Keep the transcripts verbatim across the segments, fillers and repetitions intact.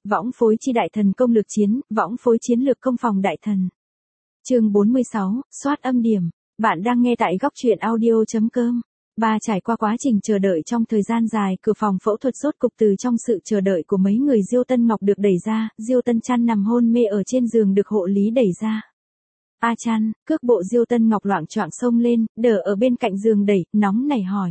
Võng phối chi đại thần công lược chiến, võng phối chiến lược công phòng đại thần. Chương bốn mươi sáu, soát âm điểm. Bạn đang nghe tại góc truyện audio chấm com. Bà trải qua quá trình chờ đợi trong thời gian dài, cửa phòng phẫu thuật rốt cục từ trong sự chờ đợi của mấy người Diêu Tân Ngọc được đẩy ra, Diêu Tân Chăn nằm hôn mê ở trên giường được hộ lý đẩy ra. A Chăn, cước bộ Diêu Tân Ngọc loạng choạng xông lên, đỡ ở bên cạnh giường đẩy, nóng nảy hỏi.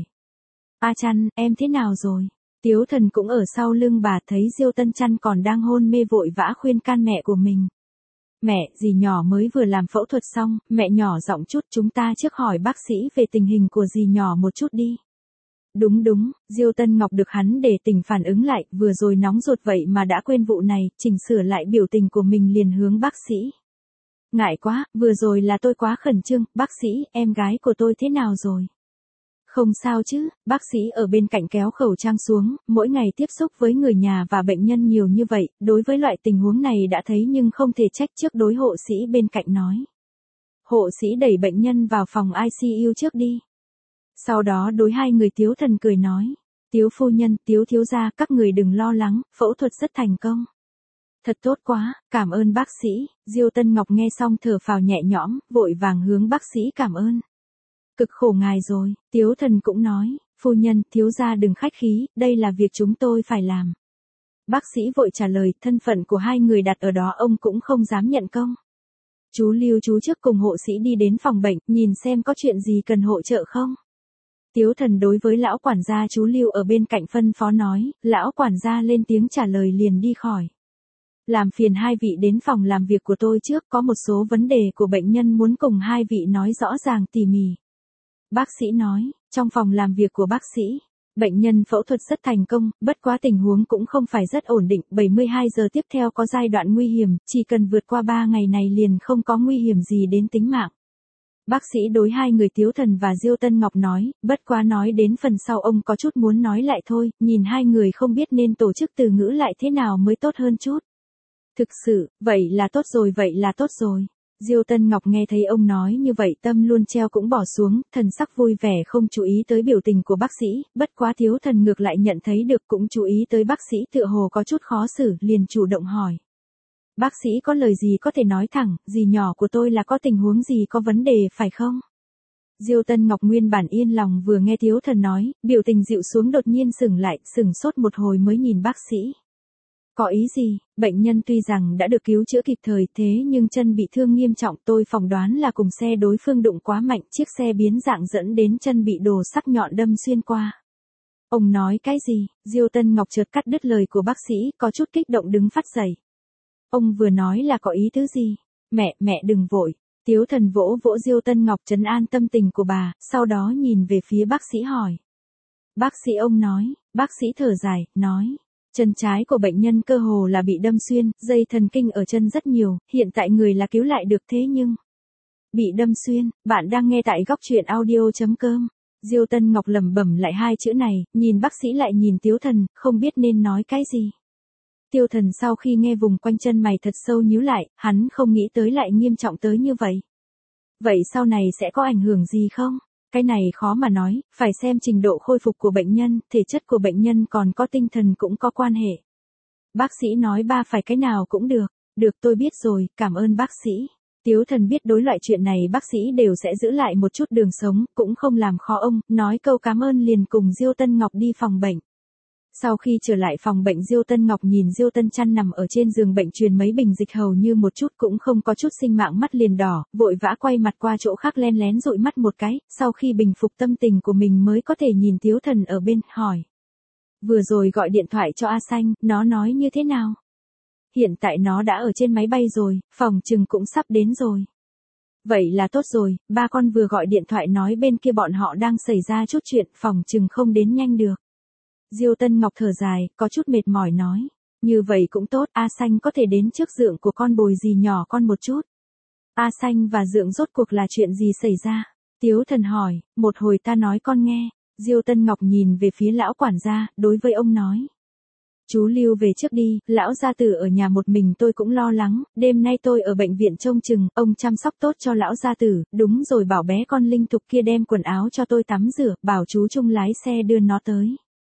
A Chăn, em thế nào rồi? Tiếu Thần cũng ở sau lưng bà, thấy Diêu Tân Chăn còn đang hôn mê vội vã khuyên can mẹ của mình. Mẹ, dì nhỏ mới vừa làm phẫu thuật xong, mẹ nhỏ giọng chút, chúng ta trước hỏi bác sĩ về tình hình của dì nhỏ một chút đi. Đúng đúng, Diêu Tân Ngọc được hắn để tỉnh phản ứng lại, vừa rồi nóng ruột vậy mà đã quên vụ này, chỉnh sửa lại biểu tình của mình liền hướng bác sĩ. Ngại quá, vừa rồi là tôi quá khẩn trương, bác sĩ, em gái của tôi thế nào rồi? Không sao chứ, bác sĩ ở bên cạnh kéo khẩu trang xuống, mỗi ngày tiếp xúc với người nhà và bệnh nhân nhiều như vậy, đối với loại tình huống này đã thấy nhưng không thể trách trước, đối hộ sĩ bên cạnh nói. Hộ sĩ đẩy bệnh nhân vào phòng i xê u trước đi. Sau đó đối hai người Tiếu Thần cười nói. Tiếu phu nhân, Tiếu thiếu gia, các người đừng lo lắng, phẫu thuật rất thành công. Thật tốt quá, cảm ơn bác sĩ. Diêu Tân Ngọc nghe xong thở phào nhẹ nhõm, vội vàng hướng bác sĩ cảm ơn. Cực khổ ngài rồi, Tiếu Thần cũng nói, phu nhân, thiếu gia đừng khách khí, đây là việc chúng tôi phải làm. Bác sĩ vội trả lời, thân phận của hai người đặt ở đó ông cũng không dám nhận công. Chú Lưu chú trước cùng hộ sĩ đi đến phòng bệnh, nhìn xem có chuyện gì cần hỗ trợ không. Tiếu Thần đối với lão quản gia chú Lưu ở bên cạnh phân phó nói, lão quản gia lên tiếng trả lời liền đi khỏi. Làm phiền hai vị đến phòng làm việc của tôi trước, có một số vấn đề của bệnh nhân muốn cùng hai vị nói rõ ràng tỉ mỉ. Bác sĩ nói, trong phòng làm việc của bác sĩ, bệnh nhân phẫu thuật rất thành công, bất quá tình huống cũng không phải rất ổn định, bảy mươi hai giờ tiếp theo có giai đoạn nguy hiểm, chỉ cần vượt qua ba ngày này liền không có nguy hiểm gì đến tính mạng. Bác sĩ đối hai người Tiếu Thần và Diêu Tân Ngọc nói, bất quá nói đến phần sau ông có chút muốn nói lại thôi, nhìn hai người không biết nên tổ chức từ ngữ lại thế nào mới tốt hơn chút. Thực sự, vậy là tốt rồi, vậy là tốt rồi. Diêu Tân Ngọc nghe thấy ông nói như vậy tâm luôn treo cũng bỏ xuống, thần sắc vui vẻ không chú ý tới biểu tình của bác sĩ, bất quá Tiếu Thần ngược lại nhận thấy được cũng chú ý tới bác sĩ tựa hồ có chút khó xử, liền chủ động hỏi. Bác sĩ có lời gì có thể nói thẳng, dì nhỏ của tôi là có tình huống gì có vấn đề phải không? Diêu Tân Ngọc nguyên bản yên lòng vừa nghe Tiếu Thần nói, biểu tình dịu xuống đột nhiên sững lại, sững sốt một hồi mới nhìn bác sĩ. Có ý gì, bệnh nhân tuy rằng đã được cứu chữa kịp thời thế nhưng chân bị thương nghiêm trọng, tôi phỏng đoán là cùng xe đối phương đụng quá mạnh, chiếc xe biến dạng dẫn đến chân bị đồ sắc nhọn đâm xuyên qua. Ông nói cái gì? Diêu Tân Ngọc chợt cắt đứt lời của bác sĩ, có chút kích động đứng phát dậy. Ông vừa nói là có ý tứ gì? Mẹ, mẹ đừng vội. Tiếu Thần vỗ vỗ Diêu Tân Ngọc trấn an tâm tình của bà, sau đó nhìn về phía bác sĩ hỏi. Bác sĩ ông nói, bác sĩ thở dài, nói. Chân trái của bệnh nhân cơ hồ là bị đâm xuyên, dây thần kinh ở chân rất nhiều, hiện tại người là cứu lại được thế nhưng... Bị đâm xuyên, bạn đang nghe tại góc truyện audio chấm com. Diêu Tân Ngọc lẩm bẩm lại hai chữ này, nhìn bác sĩ lại nhìn Tiếu Thần, không biết nên nói cái gì. Tiêu Thần sau khi nghe vùng quanh chân mày thật sâu nhíu lại, hắn không nghĩ tới lại nghiêm trọng tới như vậy. Vậy sau này sẽ có ảnh hưởng gì không? Cái này khó mà nói, phải xem trình độ khôi phục của bệnh nhân, thể chất của bệnh nhân còn có tinh thần cũng có quan hệ. Bác sĩ nói ba phải cái nào cũng được. Được tôi biết rồi, cảm ơn bác sĩ. Tiếu Thần biết đối loại chuyện này bác sĩ đều sẽ giữ lại một chút đường sống, cũng không làm khó ông, nói câu cảm ơn liền cùng Diêu Tân Ngọc đi phòng bệnh. Sau khi trở lại phòng bệnh Diêu Tân Ngọc nhìn Diêu Tân Chăn nằm ở trên giường bệnh truyền mấy bình dịch hầu như một chút cũng không có chút sinh mạng, mắt liền đỏ, vội vã quay mặt qua chỗ khác len lén dụi mắt một cái, sau khi bình phục tâm tình của mình mới có thể nhìn Tiếu Thần ở bên, hỏi. Vừa rồi gọi điện thoại cho A Xanh, nó nói như thế nào? Hiện tại nó đã ở trên máy bay rồi, phòng trừng cũng sắp đến rồi. Vậy là tốt rồi, ba con vừa gọi điện thoại nói bên kia bọn họ đang xảy ra chút chuyện, phòng trừng không đến nhanh được. Diêu Tân Ngọc thở dài, có chút mệt mỏi nói. Như vậy cũng tốt, A Xanh có thể đến trước Dượng của con bồi dì nhỏ con một chút. A Xanh và Dượng rốt cuộc là chuyện gì xảy ra? Tiếu Thần hỏi, một hồi ta nói con nghe. Diêu Tân Ngọc nhìn về phía lão quản gia, đối với ông nói. Chú Lưu về trước đi, lão gia tử ở nhà một mình tôi cũng lo lắng, đêm nay tôi ở bệnh viện trông chừng, ông chăm sóc tốt cho lão gia tử, đúng rồi bảo bé con Linh Thục kia đem quần áo cho tôi tắm rửa, bảo chú Trung lái xe đưa nó tới.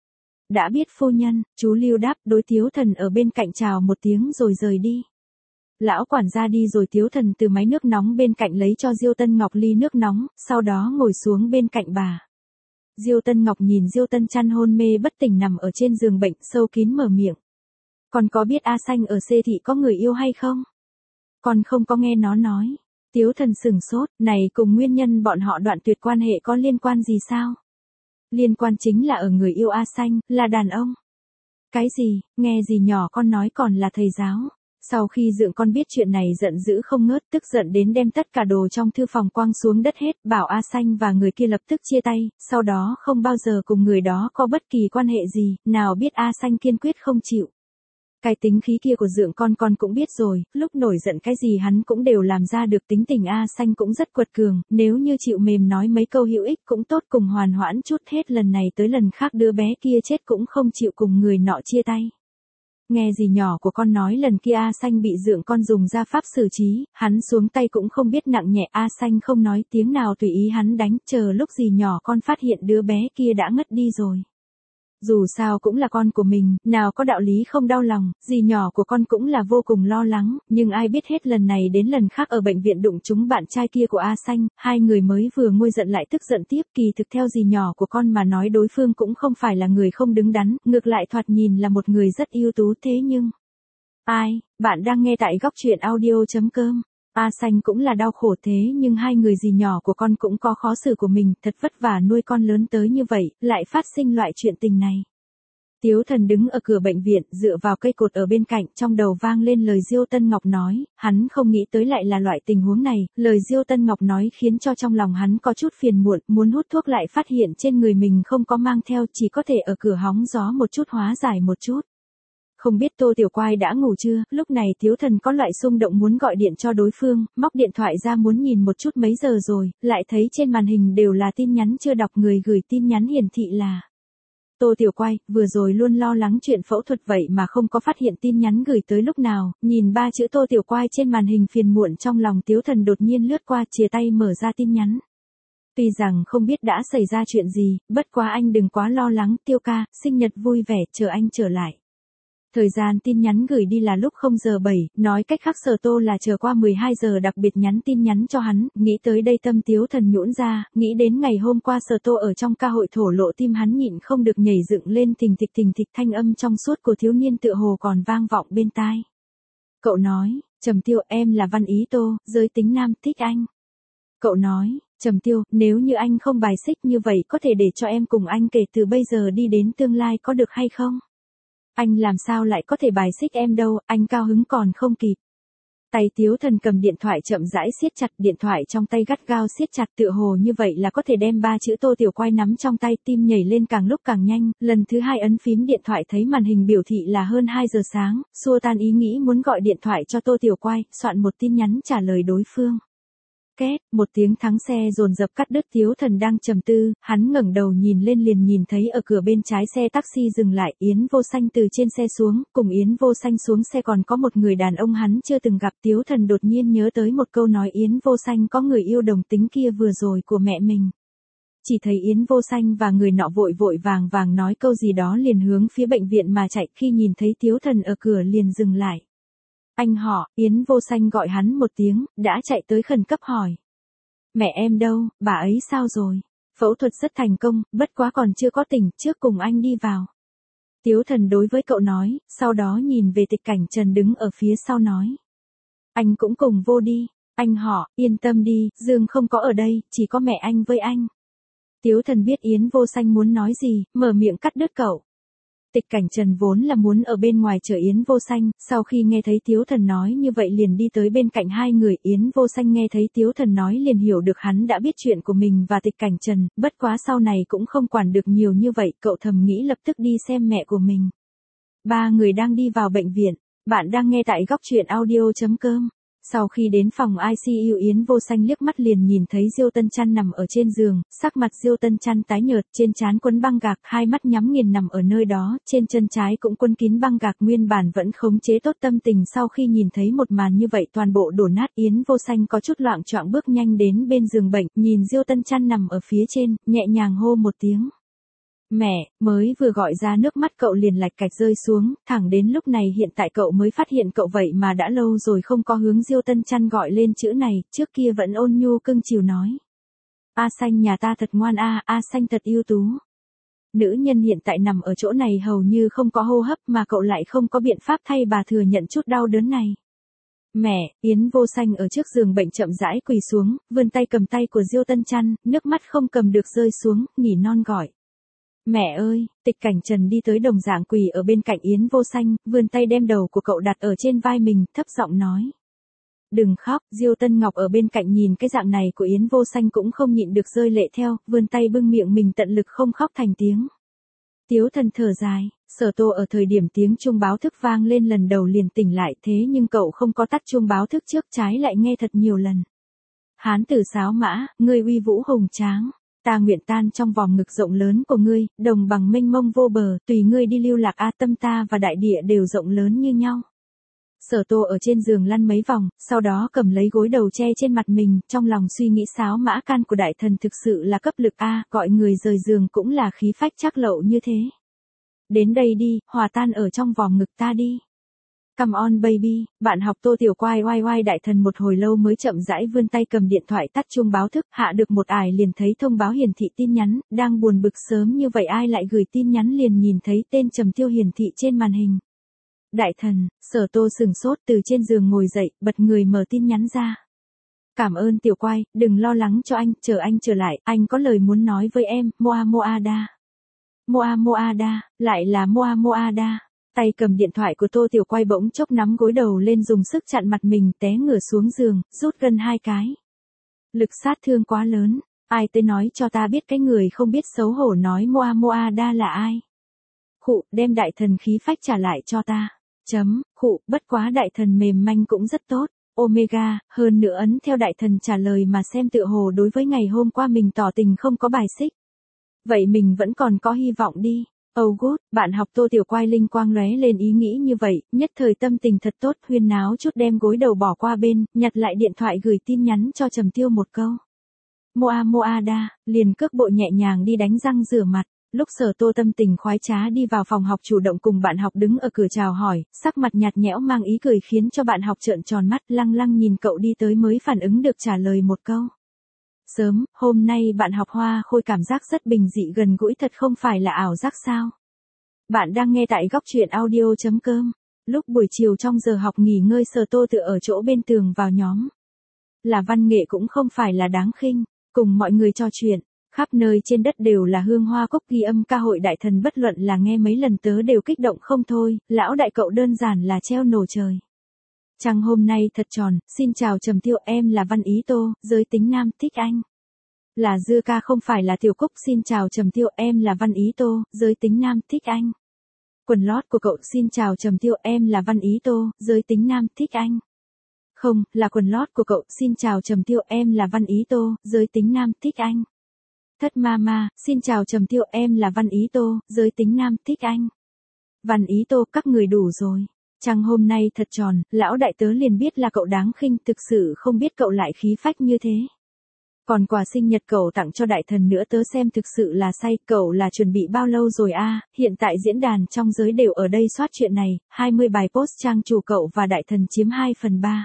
đã biết phu nhân, chú Lưu đáp đối Tiếu Thần ở bên cạnh chào một tiếng rồi rời đi. Lão quản gia đi rồi Tiếu Thần từ máy nước nóng bên cạnh lấy cho Diêu Tân Ngọc ly nước nóng, sau đó ngồi xuống bên cạnh bà. Diêu Tân Ngọc nhìn Diêu Tân Chăn hôn mê bất tỉnh nằm ở trên giường bệnh, sâu kín mở miệng. Con có biết A Xanh ở C thị có người yêu hay không? Con không có nghe nó nói. Tiếu Thần sửng sốt, này cùng nguyên nhân bọn họ đoạn tuyệt quan hệ có liên quan gì sao? Liên quan chính là ở người yêu A Xanh, là đàn ông. Cái gì, nghe gì nhỏ con nói còn là thầy giáo. Sau khi dượng con biết chuyện này giận dữ không ngớt, tức giận đến đem tất cả đồ trong thư phòng quăng xuống đất hết, bảo A Xanh và người kia lập tức chia tay, sau đó không bao giờ cùng người đó có bất kỳ quan hệ gì, nào biết A Xanh kiên quyết không chịu. Cái tính khí kia của dượng con con cũng biết rồi, lúc nổi giận cái gì hắn cũng đều làm ra được, tính tình A Xanh cũng rất quật cường, nếu như chịu mềm nói mấy câu hữu ích cũng tốt, cùng hoàn hoãn chút, hết lần này tới lần khác đứa bé kia chết cũng không chịu cùng người nọ chia tay. Nghe gì nhỏ của con nói lần kia A Xanh bị dượng con dùng ra pháp xử trí, hắn xuống tay cũng không biết nặng nhẹ, A Xanh không nói tiếng nào tùy ý hắn đánh, chờ lúc gì nhỏ con phát hiện đứa bé kia đã ngất đi rồi. Dù sao cũng là con của mình, nào có đạo lý không đau lòng, dì nhỏ của con cũng là vô cùng lo lắng, nhưng ai biết hết lần này đến lần khác ở bệnh viện đụng chúng bạn trai kia của A Xanh, hai người mới vừa nguôi giận lại tức giận tiếp, kỳ thực theo dì nhỏ của con mà nói đối phương cũng không phải là người không đứng đắn, ngược lại thoạt nhìn là một người rất ưu tú thế nhưng... Ai, bạn đang nghe tại góc truyện audio.com. A Xanh cũng là đau khổ thế nhưng hai người dì nhỏ của con cũng có khó xử của mình, thật vất vả nuôi con lớn tới như vậy, lại phát sinh loại chuyện tình này. Tiếu Thần đứng ở cửa bệnh viện, dựa vào cây cột ở bên cạnh, trong đầu vang lên lời Diêu Tân Ngọc nói, hắn không nghĩ tới lại là loại tình huống này, lời Diêu Tân Ngọc nói khiến cho trong lòng hắn có chút phiền muộn, muốn hút thuốc lại phát hiện trên người mình không có mang theo, chỉ có thể ở cửa hóng gió một chút hóa giải một chút. Không biết Tô Tiểu Quai đã ngủ chưa, lúc này Tiếu Thần có loại xung động muốn gọi điện cho đối phương, móc điện thoại ra muốn nhìn một chút mấy giờ rồi, lại thấy trên màn hình đều là tin nhắn chưa đọc, người gửi tin nhắn hiển thị là Tô Tiểu Quai, vừa rồi luôn lo lắng chuyện phẫu thuật vậy mà không có phát hiện tin nhắn gửi tới lúc nào, nhìn ba chữ Tô Tiểu Quai trên màn hình phiền muộn trong lòng Tiếu Thần đột nhiên lướt qua, chìa tay mở ra tin nhắn. Tuy rằng không biết đã xảy ra chuyện gì, bất quá anh đừng quá lo lắng, Tiêu ca, sinh nhật vui vẻ, chờ anh trở lại. Thời gian tin nhắn gửi đi là lúc không giờ bảy, nói cách khác Sở Tô là chờ qua mười hai giờ đặc biệt nhắn tin nhắn cho hắn, nghĩ tới đây tâm Tiếu Thần nhũn ra, nghĩ đến ngày hôm qua Sở Tô ở trong ca hội thổ lộ, tim hắn nhịn không được nhảy dựng lên, thình thịch thình thịch, thanh âm trong suốt của thiếu niên tựa hồ còn vang vọng bên tai. Cậu nói, Trầm Tiêu, em là Văn Ý Tô, giới tính nam, thích anh. Cậu nói, Trầm Tiêu, nếu như anh không bài xích như vậy có thể để cho em cùng anh kể từ bây giờ đi đến tương lai có được hay không? Anh làm sao lại có thể bài xích em đâu, anh cao hứng còn không kịp. Tay Tiếu Thần cầm điện thoại chậm rãi siết chặt, điện thoại trong tay gắt gao siết chặt, tựa hồ như vậy là có thể đem ba chữ Tô Tiểu Quai nắm trong tay, tim nhảy lên càng lúc càng nhanh, lần thứ hai ấn phím điện thoại thấy màn hình biểu thị là hơn hai giờ sáng, xua tan ý nghĩ muốn gọi điện thoại cho Tô Tiểu Quai, soạn một tin nhắn trả lời đối phương. Két, một tiếng thắng xe dồn dập cắt đứt. Tiếu Thần đang trầm tư, hắn ngẩng đầu nhìn lên liền nhìn thấy ở cửa bên trái xe taxi dừng lại, Yến Vô Xanh từ trên xe xuống, cùng Yến Vô Xanh xuống xe còn có một người đàn ông hắn chưa từng gặp. Tiếu Thần đột nhiên nhớ tới một câu nói Yến Vô Xanh có người yêu đồng tính kia vừa rồi của mẹ mình. Chỉ thấy Yến Vô Xanh và người nọ vội vội vàng vàng nói câu gì đó liền hướng phía bệnh viện mà chạy, khi nhìn thấy Tiếu Thần ở cửa liền dừng lại. Anh họ, Yến Vô Xanh gọi hắn một tiếng, đã chạy tới khẩn cấp hỏi. Mẹ em đâu, bà ấy sao rồi? Phẫu thuật rất thành công, bất quá còn chưa có tỉnh, trước cùng anh đi vào. Tiếu Thần đối với cậu nói, sau đó nhìn về Tịch Cảnh Trần đứng ở phía sau nói. Anh cũng cùng vô đi, anh họ, yên tâm đi, Dương không có ở đây, chỉ có mẹ anh với anh. Tiếu Thần biết Yến Vô Xanh muốn nói gì, mở miệng cắt đứt cậu. Tịch Cảnh Trần vốn là muốn ở bên ngoài chờ Yến Vô Xanh, sau khi nghe thấy Tiếu Thần nói như vậy liền đi tới bên cạnh hai người. Yến Vô Xanh nghe thấy Tiếu Thần nói liền hiểu được hắn đã biết chuyện của mình và Tịch Cảnh Trần, bất quá sau này cũng không quản được nhiều như vậy, cậu thầm nghĩ lập tức đi xem mẹ của mình. Ba người đang đi vào bệnh viện, bạn đang nghe tại góc truyện audio.com. Sau khi đến phòng i xê u Yến Vô Xanh liếc mắt liền nhìn thấy Diêu Tân Chăn nằm ở trên giường, sắc mặt Diêu Tân Chăn tái nhợt, trên trán quấn băng gạc, hai mắt nhắm nghiền nằm ở nơi đó, trên chân trái cũng quấn kín băng gạc, nguyên bản vẫn khống chế tốt tâm tình sau khi nhìn thấy một màn như vậy toàn bộ đổ nát. Yến Vô Xanh có chút loạng choạng bước nhanh đến bên giường bệnh, nhìn Diêu Tân Chăn nằm ở phía trên, nhẹ nhàng hô một tiếng. Mẹ, mới vừa gọi ra nước mắt cậu liền lạch cạch rơi xuống, thẳng đến lúc này hiện tại cậu mới phát hiện cậu vậy mà đã lâu rồi không có hướng Diêu Tân Chăn gọi lên chữ này, trước kia vẫn ôn nhu cưng chiều nói. A Xanh nhà ta thật ngoan a, A Xanh thật ưu tú. Nữ nhân hiện tại nằm ở chỗ này hầu như không có hô hấp mà cậu lại không có biện pháp thay bà thừa nhận chút đau đớn này. Mẹ, Yến Vô Xanh ở trước giường bệnh chậm rãi quỳ xuống, vươn tay cầm tay của Diêu Tân Chăn, nước mắt không cầm được rơi xuống, nhỉ non gọi. Mẹ ơi, Tịch Cảnh Trần đi tới đồng dạng quỳ ở bên cạnh Yến Vô Xanh, vươn tay đem đầu của cậu đặt ở trên vai mình, thấp giọng nói. Đừng khóc, Diêu Tân Ngọc ở bên cạnh nhìn cái dạng này của Yến Vô Xanh cũng không nhịn được rơi lệ theo, vươn tay bưng miệng mình tận lực không khóc thành tiếng. Tiếu Thần thở dài, Sở Tô ở thời điểm tiếng chuông báo thức vang lên lần đầu liền tỉnh lại thế nhưng cậu không có tắt chuông báo thức trước trái lại nghe thật nhiều lần. Hán tử sáo mã, ngươi uy vũ hùng tráng. Ta nguyện tan trong vòng ngực rộng lớn của ngươi, đồng bằng mênh mông vô bờ, tùy ngươi đi lưu lạc a tâm ta và đại địa đều rộng lớn như nhau. Sở Tô ở trên giường lăn mấy vòng, sau đó cầm lấy gối đầu che trên mặt mình, trong lòng suy nghĩ sáo mã can của đại thần thực sự là cấp lực a, gọi người rời giường cũng là khí phách chắc lậu như thế. Đến đây đi, hòa tan ở trong vòng ngực ta đi. Come on baby, bạn học Tô Tiểu Quai oai oai đại thần một hồi lâu mới chậm rãi vươn tay cầm điện thoại tắt chuông báo thức, hạ được một ải liền thấy thông báo hiển thị tin nhắn, đang buồn bực sớm như vậy ai lại gửi tin nhắn liền nhìn thấy tên Trầm Tiêu hiển thị trên màn hình. Đại thần, Sở Tô sừng sốt từ trên giường ngồi dậy, bật người mở tin nhắn ra. Cảm ơn Tiểu Quai, đừng lo lắng cho anh, chờ anh trở lại, anh có lời muốn nói với em, Moa Moada. Moa Moada, lại là Moa Moada. Tay cầm điện thoại của Tô Tiểu Quai bỗng chốc nắm gối đầu lên dùng sức chặn mặt mình té ngửa xuống giường, rút gân hai cái. Lực sát thương quá lớn, ai tới nói cho ta biết cái người không biết xấu hổ nói Moa Moada là ai. Khụ, đem đại thần khí phách trả lại cho ta. Chấm, khụ, bất quá đại thần mềm manh cũng rất tốt. Omega, hơn nữa ấn theo đại thần trả lời mà xem tựa hồ đối với ngày hôm qua mình tỏ tình không có bài xích. Vậy mình vẫn còn có hy vọng đi. Oh good, bạn học Tô Tiểu Quai linh quang lóe lên ý nghĩ như vậy, nhất thời tâm tình thật tốt, huyên náo chút đem gối đầu bỏ qua bên, nhặt lại điện thoại gửi tin nhắn cho Trầm Tiêu một câu. Moa Moada, liền cước bộ nhẹ nhàng đi đánh răng rửa mặt. Lúc Sở Tô tâm tình khoái trá đi vào phòng học chủ động cùng bạn học đứng ở cửa chào hỏi, sắc mặt nhạt nhẽo mang ý cười khiến cho bạn học trợn tròn mắt, lăng lăng nhìn cậu đi tới mới phản ứng được trả lời một câu. Sớm, hôm nay bạn học Hoa Khôi cảm giác rất bình dị gần gũi thật không phải là ảo giác sao? Bạn đang nghe tại góc truyện audio chấm com. Lúc buổi chiều trong giờ học nghỉ ngơi Sở Tô tựa ở chỗ bên tường vào nhóm. Là văn nghệ cũng không phải là đáng khinh, cùng mọi người trò chuyện. Khắp nơi trên đất đều là hương hoa cốc ghi âm ca hội đại thần bất luận là nghe mấy lần tớ đều kích động không thôi, lão đại cậu đơn giản là treo nổ trời. Trăng hôm nay thật tròn, xin chào Trầm Tiêu em là Văn Ý Tô, giới tính nam thích anh. Là Dưa Ca không phải là Tiểu Cúc xin chào Trầm Tiêu em là Văn Ý Tô, giới tính nam thích anh. Quần lót của cậu xin chào Trầm Tiêu em là Văn Ý Tô, giới tính nam thích anh. Không, là quần lót của cậu xin chào Trầm Tiêu em là Văn Ý Tô, giới tính nam thích anh. Thất Mama, xin chào Trầm Tiêu em là Văn Ý Tô, giới tính nam thích anh. Văn Ý Tô, các người đủ rồi. Trăng hôm nay thật tròn, lão đại tớ liền biết là cậu đáng khinh, thực sự không biết cậu lại khí phách như thế. Còn quà sinh nhật cậu tặng cho đại thần nữa tớ xem thực sự là say, cậu là chuẩn bị bao lâu rồi a? Hiện tại diễn đàn trong giới đều ở đây soát chuyện này, hai mươi bài post trang chủ cậu và đại thần chiếm hai phần ba.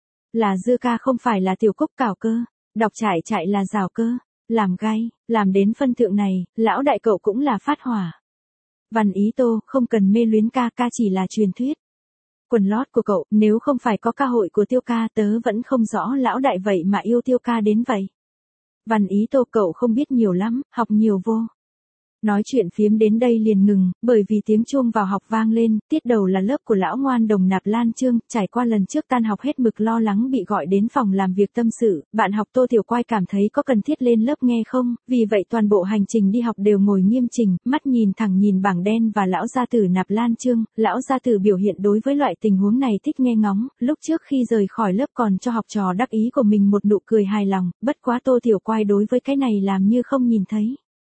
Là Dưa Ca không phải là Tiểu Cúc cào cơ, đọc trải chạy là rào cơ, làm gay, làm đến phân thượng này, lão đại cậu cũng là phát hỏa. Văn Ý Tô, không cần mê luyến ca ca chỉ là truyền thuyết. Quần lót của cậu, nếu không phải có ca hội của Tiêu ca tớ vẫn không rõ lão đại vậy mà yêu Tiêu ca đến vậy. Văn Ý Tô cậu không biết nhiều lắm, học nhiều vô. Nói chuyện phiếm đến đây liền ngừng, bởi vì tiếng chuông vào học vang lên, tiết đầu là lớp của lão ngoan đồng Nạp Lan Trương, trải qua lần trước tan học hết mực lo lắng bị gọi đến phòng làm việc tâm sự, bạn học Tô Tiểu Quai cảm thấy có cần thiết lên lớp nghe không, vì vậy toàn bộ hành trình đi học đều ngồi nghiêm chỉnh, mắt nhìn thẳng nhìn bảng đen và lão gia tử Nạp Lan Trương, lão gia tử biểu hiện đối với loại tình huống này thích nghe ngóng, lúc trước khi rời khỏi lớp còn cho học trò đắc ý của mình một nụ cười hài lòng, bất quá Tô Tiểu Quai đối với cái này làm như không nhìn thấy.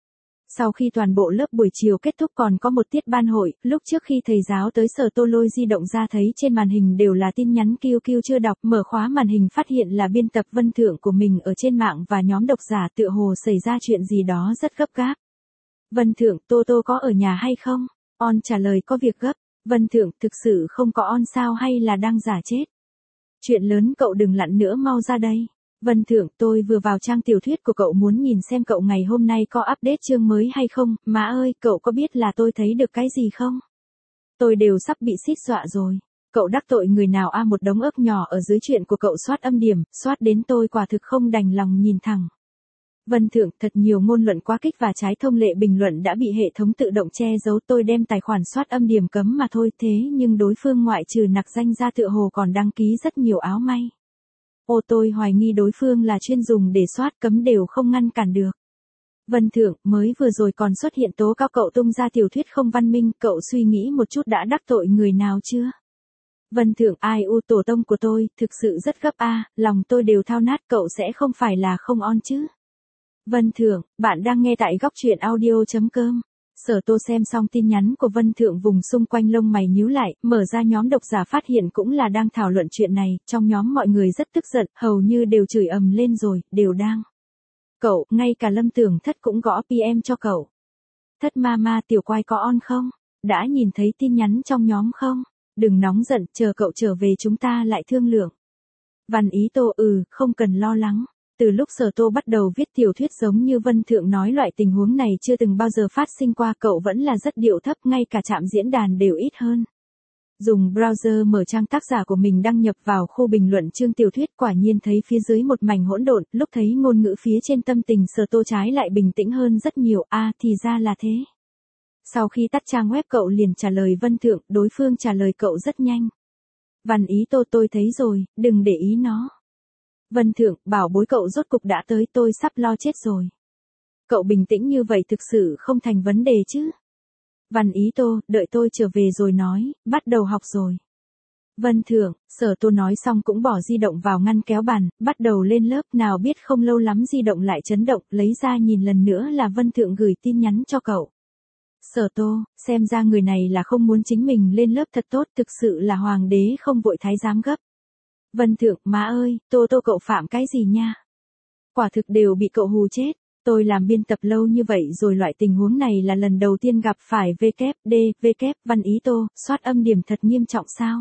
Sau khi toàn bộ lớp buổi chiều kết thúc còn có một tiết ban hội, lúc trước khi thầy giáo tới Sở Tô lôi di động ra thấy trên màn hình đều là tin nhắn Q Q chưa đọc, mở khóa màn hình phát hiện là biên tập Vân Thượng của mình ở trên mạng và nhóm độc giả tựa hồ xảy ra chuyện gì đó rất gấp gáp. Vân Thượng, Tô Tô có ở nhà hay không? On trả lời có việc gấp. Vân Thượng, thực sự không có on sao hay là đang giả chết? Chuyện lớn cậu đừng lặn nữa, mau ra đây. Vân Thượng, tôi vừa vào trang tiểu thuyết của cậu muốn nhìn xem cậu ngày hôm nay có update chương mới hay không. Má ơi, cậu có biết là tôi thấy được cái gì không? Tôi đều sắp bị xít dọa rồi. Cậu đắc tội người nào a? À, một đống ớt nhỏ ở dưới chuyện của cậu soát âm điểm, soát đến tôi quả thực không đành lòng nhìn thẳng. Vân Thượng, thật nhiều ngôn luận quá kích và trái thông lệ bình luận đã bị hệ thống tự động che giấu, tôi đem tài khoản soát âm điểm cấm mà thôi, thế nhưng đối phương ngoại trừ nặc danh ra tựa hồ còn đăng ký rất nhiều áo may. Ô, tôi hoài nghi đối phương là chuyên dùng để soát, cấm đều không ngăn cản được. Vân Thượng, mới vừa rồi còn xuất hiện tố cáo cậu tung ra tiểu thuyết không văn minh, cậu suy nghĩ một chút đã đắc tội người nào chưa? Vân Thượng, ai u tổ tông của tôi, thực sự rất gấp a, à, lòng tôi đều thao nát, cậu sẽ không phải là không on chứ? Vân Thượng, bạn đang nghe tại góc truyện audio.com. Sở Tô xem xong tin nhắn của Vân Thượng vùng xung quanh lông mày nhíu lại, mở ra nhóm độc giả phát hiện cũng là đang thảo luận chuyện này, trong nhóm mọi người rất tức giận, hầu như đều chửi ầm lên rồi, đều đang. Cậu, ngay cả Lâm Tưởng Thất cũng gõ pê em cho cậu. Thất ma ma, tiểu quai có on không? Đã nhìn thấy tin nhắn trong nhóm không? Đừng nóng giận, chờ cậu trở về chúng ta lại thương lượng. Văn Ý Tô, ừ, không cần lo lắng. Từ lúc Sở Tô bắt đầu viết tiểu thuyết giống như Vân Thượng nói, loại tình huống này chưa từng bao giờ phát sinh qua, cậu vẫn là rất điệu thấp, ngay cả trạm diễn đàn đều ít hơn. Dùng browser mở trang tác giả của mình đăng nhập vào khu bình luận chương tiểu thuyết, quả nhiên thấy phía dưới một mảnh hỗn độn, lúc thấy ngôn ngữ phía trên tâm tình Sở Tô trái lại bình tĩnh hơn rất nhiều, a à, thì ra là thế. Sau khi tắt trang web cậu liền trả lời Vân Thượng, đối phương trả lời cậu rất nhanh. Văn Ý Tô, tôi thấy rồi, đừng để ý nó. Vân Thượng, bảo bối cậu rốt cục đã tới, tôi sắp lo chết rồi. Cậu bình tĩnh như vậy thực sự không thành vấn đề chứ? Văn Ý Tô, đợi tôi trở về rồi nói, bắt đầu học rồi. Vân Thượng, Sở Tô nói xong cũng bỏ di động vào ngăn kéo bàn, bắt đầu lên lớp, nào biết không lâu lắm di động lại chấn động, lấy ra nhìn lần nữa là Vân Thượng gửi tin nhắn cho cậu. Sở Tô, xem ra người này là không muốn chính mình lên lớp thật tốt, thực sự là hoàng đế không vội thái giám gấp. Vân Thượng, má ơi, Tô Tô cậu phạm cái gì nha? Quả thực đều bị cậu hù chết. Tôi làm biên tập lâu như vậy rồi, loại tình huống này là lần đầu tiên gặp phải. vê kép đê, vê kép, Văn Ý Tô, soát âm điểm thật nghiêm trọng sao?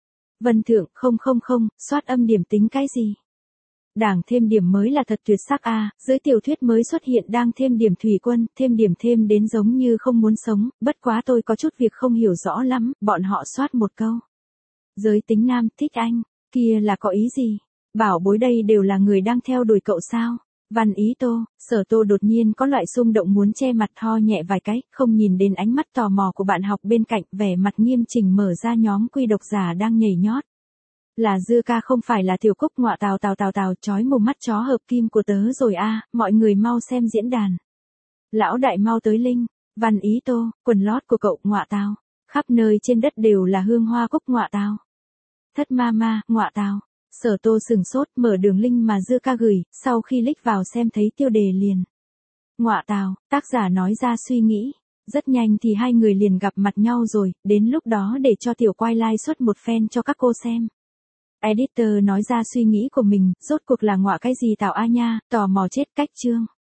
Vân Thượng, không không không, soát âm điểm tính cái gì? Đảng thêm điểm mới là thật tuyệt sắc a, à, dưới tiểu thuyết mới xuất hiện đang thêm điểm thủy quân, thêm điểm thêm đến giống như không muốn sống, bất quá tôi có chút việc không hiểu rõ lắm, bọn họ soát một câu. Giới tính nam, thích anh. Kia là có ý gì? Bảo bối đây đều là người đang theo đuổi cậu sao? Văn Ý Tô, Sở Tô đột nhiên có loại xung động muốn che mặt, tho nhẹ vài cái, không nhìn đến ánh mắt tò mò của bạn học bên cạnh, vẻ mặt nghiêm chỉnh mở ra nhóm quy độc giả đang nhảy nhót. Là Dưa Ca không phải là Tiểu Cúc, ngọa tào tào tào tào, chói mù mắt chó hợp kim của tớ rồi a, à, mọi người mau xem diễn đàn. Lão đại mau tới link. Văn Ý Tô, quần lót của cậu, ngọa tào. Khắp nơi trên đất đều là hương hoa cúc, ngọa tào. Thất ma ma, ngọa tào. Sở Tô sừng sốt, mở đường link mà Dưa Ca gửi, sau khi click vào xem thấy tiêu đề liền. Ngọa tào, tác giả nói ra suy nghĩ. Rất nhanh thì hai người liền gặp mặt nhau rồi, đến lúc đó để cho tiểu quai like xuất một fan cho các cô xem. Editor nói ra suy nghĩ của mình, rốt cuộc là ngọa cái gì tào a nha, tò mò chết, cách chương.